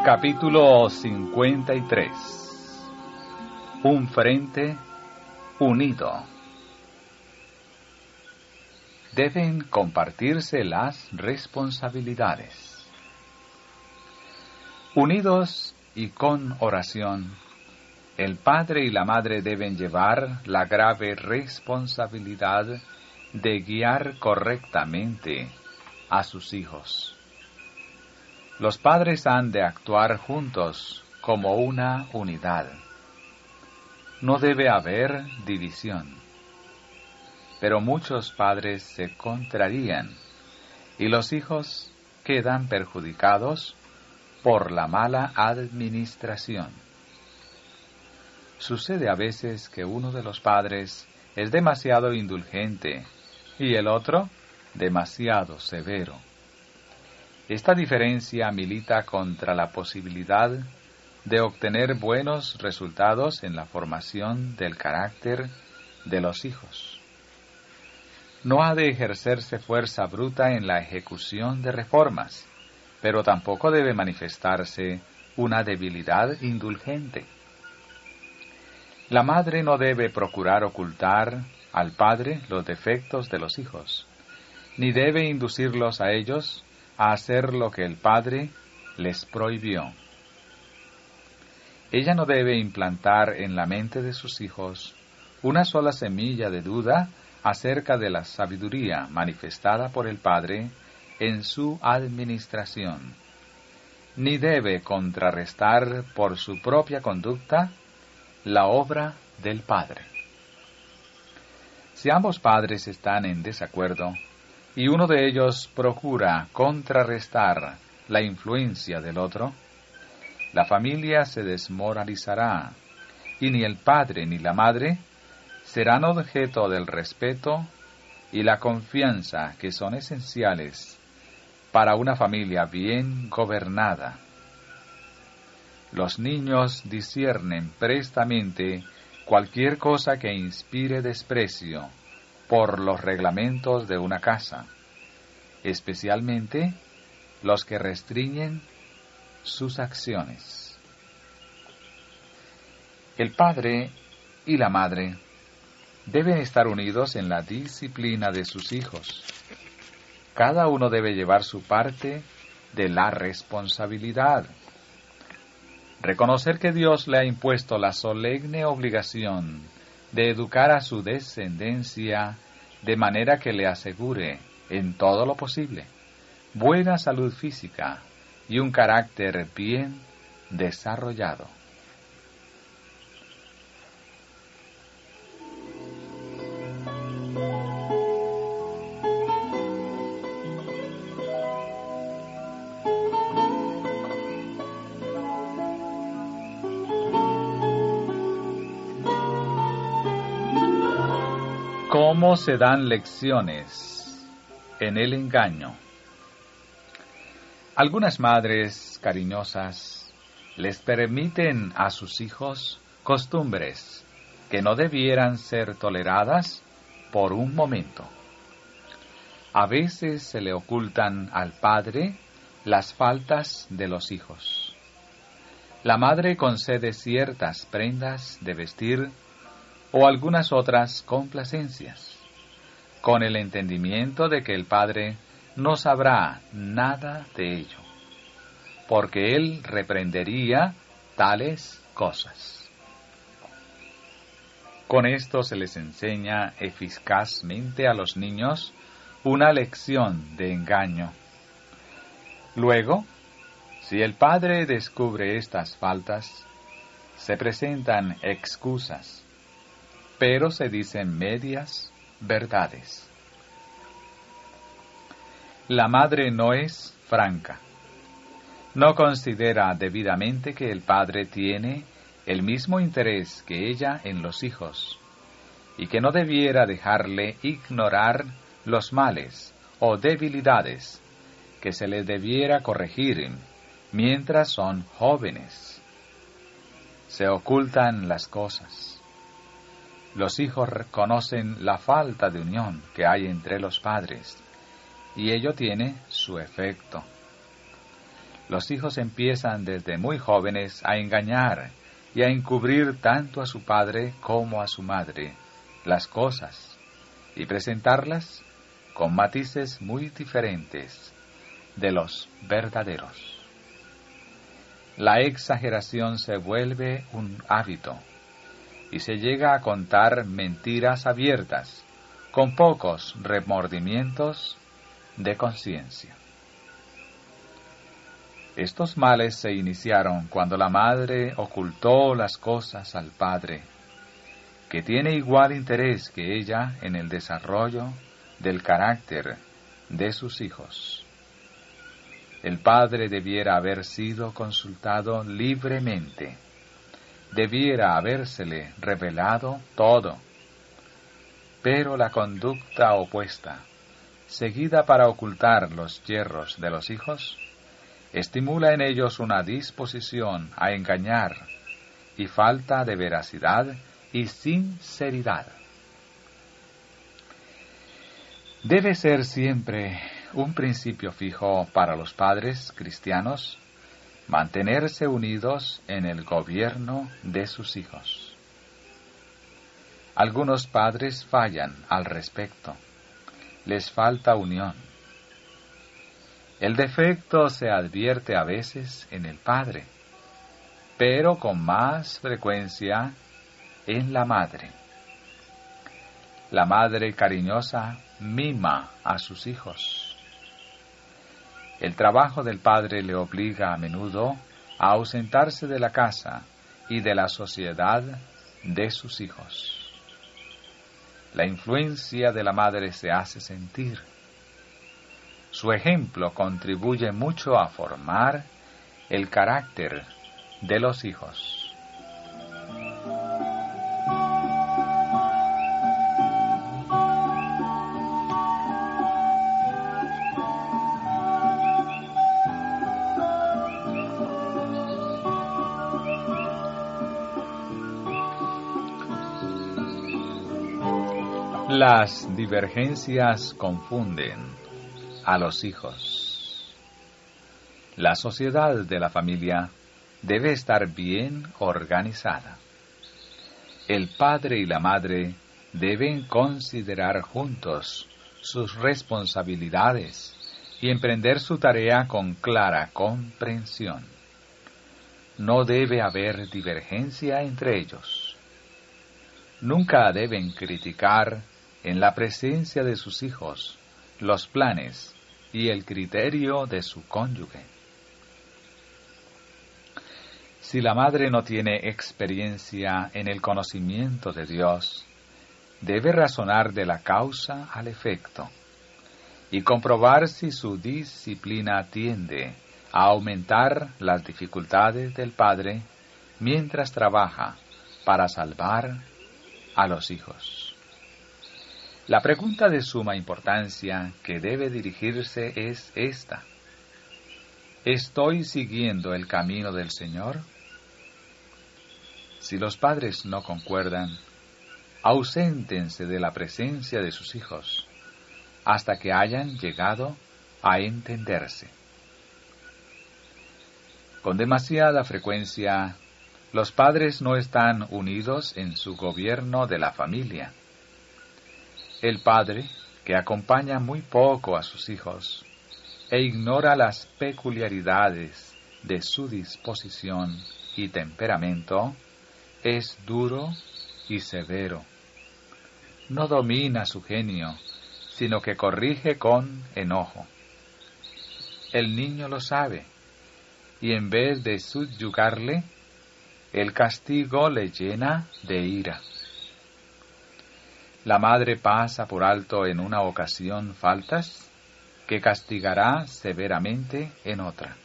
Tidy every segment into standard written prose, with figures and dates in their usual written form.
Capítulo 53. Un frente unido. Deben compartirse las responsabilidades. Unidos y con oración, el padre y la madre deben llevar la grave responsabilidad de guiar correctamente a sus hijos. Los padres han de actuar juntos como una unidad. No debe haber división. Pero muchos padres se contrarían y los hijos quedan perjudicados por la mala administración. Sucede a veces que uno de los padres es demasiado indulgente y el otro demasiado severo. Esta diferencia milita contra la posibilidad de obtener buenos resultados en la formación del carácter de los hijos. No ha de ejercerse fuerza bruta en la ejecución de reformas, pero tampoco debe manifestarse una debilidad indulgente. La madre no debe procurar ocultar al padre los defectos de los hijos, ni debe inducirlos a ellos a hacer lo que el padre les prohibió. Ella no debe implantar en la mente de sus hijos una sola semilla de duda acerca de la sabiduría manifestada por el padre en su administración, ni debe contrarrestar por su propia conducta la obra del padre. Si ambos padres están en desacuerdo, y uno de ellos procura contrarrestar la influencia del otro, la familia se desmoralizará, y ni el padre ni la madre serán objeto del respeto y la confianza que son esenciales para una familia bien gobernada. Los niños disciernen prestamente cualquier cosa que inspire desprecio por los reglamentos de una casa, especialmente los que restringen sus acciones. El padre y la madre deben estar unidos en la disciplina de sus hijos. Cada uno debe llevar su parte de la responsabilidad. Reconocer que Dios le ha impuesto la solemne obligación de educar a su descendencia de manera que le asegure, en todo lo posible, buena salud física y un carácter bien desarrollado. ¿Cómo se dan lecciones en el engaño? Algunas madres cariñosas les permiten a sus hijos costumbres que no debieran ser toleradas por un momento. A veces se le ocultan al padre las faltas de los hijos. La madre concede ciertas prendas de vestir o algunas otras complacencias, con el entendimiento de que el padre no sabrá nada de ello, porque él reprendería tales cosas. Con esto se les enseña eficazmente a los niños una lección de engaño. Luego, si el padre descubre estas faltas, se presentan excusas, pero se dicen medias verdades. La madre no es franca. No considera debidamente que el padre tiene el mismo interés que ella en los hijos, y que no debiera dejarle ignorar los males o debilidades que se les debiera corregir mientras son jóvenes. Se ocultan las cosas. Los hijos reconocen la falta de unión que hay entre los padres, y ello tiene su efecto. los hijos empiezan desde muy jóvenes a engañar y a encubrir tanto a su padre como a su madre las cosas y presentarlas con matices muy diferentes de los verdaderos. La exageración se vuelve un hábito y se llega a contar mentiras abiertas con pocos remordimientos de conciencia. Estos males se iniciaron cuando la madre ocultó las cosas al padre, que tiene igual interés que ella en el desarrollo del carácter de sus hijos. El padre debiera haber sido consultado libremente, debiera habérsele revelado todo, pero la conducta opuesta, seguida para ocultar los yerros de los hijos, estimula en ellos una disposición a engañar y falta de veracidad y sinceridad. Debe ser siempre un principio fijo para los padres cristianos mantenerse unidos en el gobierno de sus hijos. Algunos padres fallan al respecto, les falta unión. El defecto se advierte a veces en el padre, pero con más frecuencia en la madre. La madre cariñosa mima a sus hijos. El trabajo del padre le obliga a menudo a ausentarse de la casa y de la sociedad de sus hijos. La influencia de la madre se hace sentir. Su ejemplo contribuye mucho a formar el carácter de los hijos. Las divergencias confunden a los hijos. La sociedad de la familia debe estar bien organizada. El padre y la madre deben considerar juntos sus responsabilidades y emprender su tarea con clara comprensión. No debe haber divergencia entre ellos. Nunca deben criticar en la presencia de sus hijos los planes y el criterio de su cónyuge. Si la madre no tiene experiencia en el conocimiento de Dios, debe razonar de la causa al efecto y comprobar si su disciplina tiende a aumentar las dificultades del padre mientras trabaja para salvar a los hijos. La pregunta de suma importancia que debe dirigirse es esta: ¿estoy siguiendo el camino del Señor? Si los padres no concuerdan, auséntense de la presencia de sus hijos hasta que hayan llegado a entenderse. Con demasiada frecuencia, los padres no están unidos en su gobierno de la familia. El padre, que acompaña muy poco a sus hijos e ignora las peculiaridades de su disposición y temperamento, es duro y severo. No domina su genio, sino que corrige con enojo. El niño lo sabe, y en vez de subyugarle, el castigo le llena de ira. La madre pasa por alto en una ocasión faltas que castigará severamente en otra.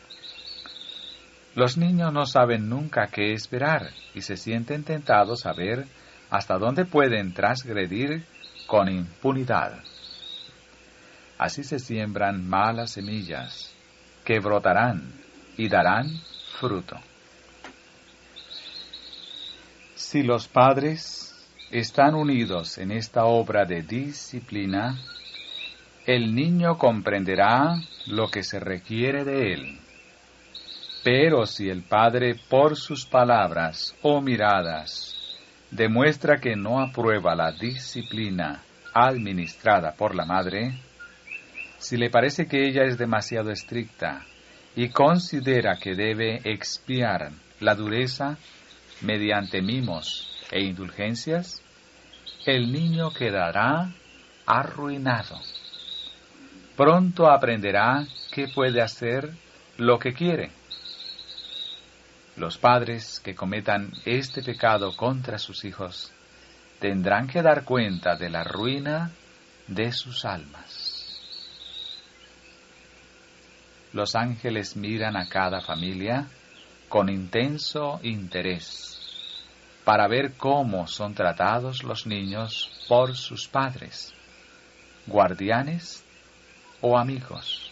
Los niños no saben nunca qué esperar y se sienten tentados a ver hasta dónde pueden transgredir con impunidad. Así se siembran malas semillas que brotarán y darán fruto. Si los padres están unidos en esta obra de disciplina, el niño comprenderá lo que se requiere de él Pero si el padre por sus palabras o miradas demuestra que no aprueba la disciplina administrada por la madre, si le parece que ella es demasiado estricta y considera que debe expiar la dureza mediante mimos e indulgencias, el niño quedará arruinado. Pronto aprenderá que puede hacer lo que quiere. Los padres que cometan este pecado contra sus hijos tendrán que dar cuenta de la ruina de sus almas. Los ángeles miran a cada familia con intenso interés para ver cómo son tratados los niños por sus padres, guardianes o amigos.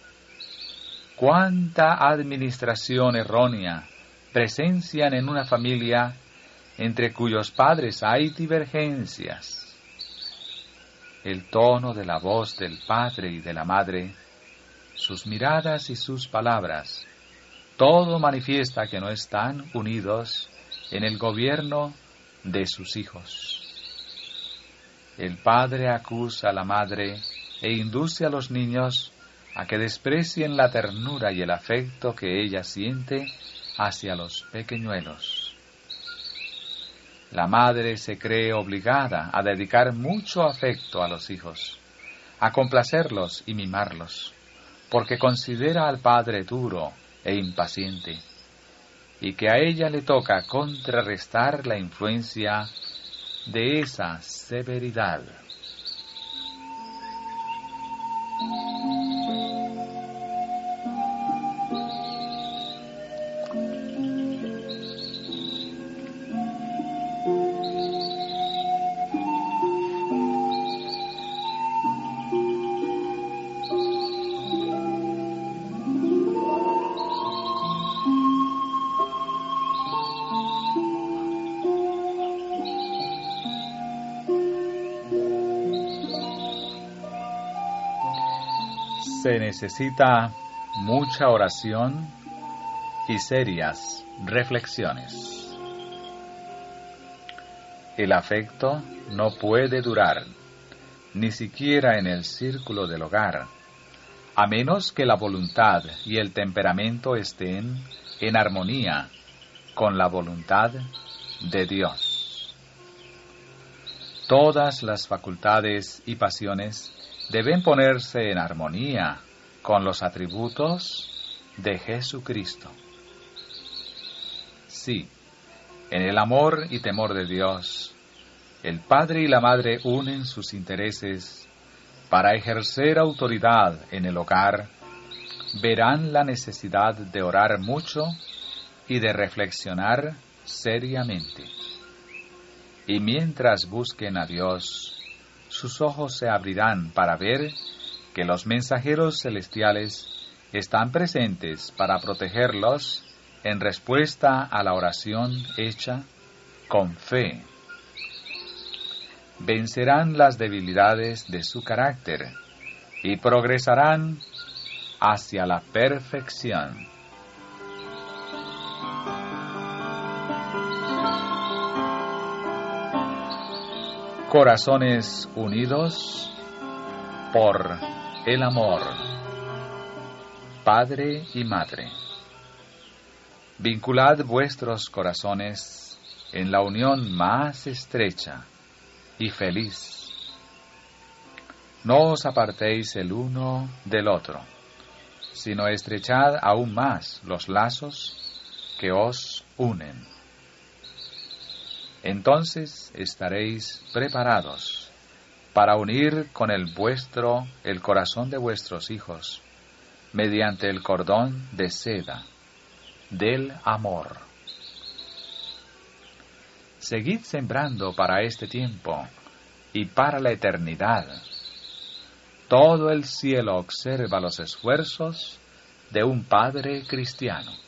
Cuánta administración errónea presencian en una familia entre cuyos padres hay divergencias. El tono de la voz del padre y de la madre, sus miradas y sus palabras, todo manifiesta que no están unidos en el gobierno de sus hijos. El padre acusa a la madre e induce a los niños a que desprecien la ternura y el afecto que ella siente hacia los pequeñuelos. La madre se cree obligada a dedicar mucho afecto a los hijos, a complacerlos y mimarlos, porque considera al padre duro e impaciente, y que a ella le toca contrarrestar la influencia de esa severidad. Se necesita mucha oración y serias reflexiones. El afecto no puede durar, ni siquiera en el círculo del hogar, a menos que la voluntad y el temperamento estén en armonía con la voluntad de Dios. Todas las facultades y pasiones deben ponerse en armonía con los atributos de Jesucristo. Sí, en el amor y temor de Dios, el padre y la madre unen sus intereses para ejercer autoridad en el hogar, verán la necesidad de orar mucho y de reflexionar seriamente. Y mientras busquen a Dios, sus ojos se abrirán para ver que los mensajeros celestiales están presentes para protegerlos en respuesta a la oración hecha con fe. Vencerán las debilidades de su carácter y progresarán hacia la perfección. Corazones unidos por el amor. Padre y Madre, vinculad vuestros corazones en la unión más estrecha y feliz. No os apartéis el uno del otro, sino estrechad aún más los lazos que os unen. Entonces estaréis preparados para unir con el vuestro el corazón de vuestros hijos, mediante el cordón de seda del amor. Seguid sembrando para este tiempo y para la eternidad. Todo el cielo observa los esfuerzos de un padre cristiano.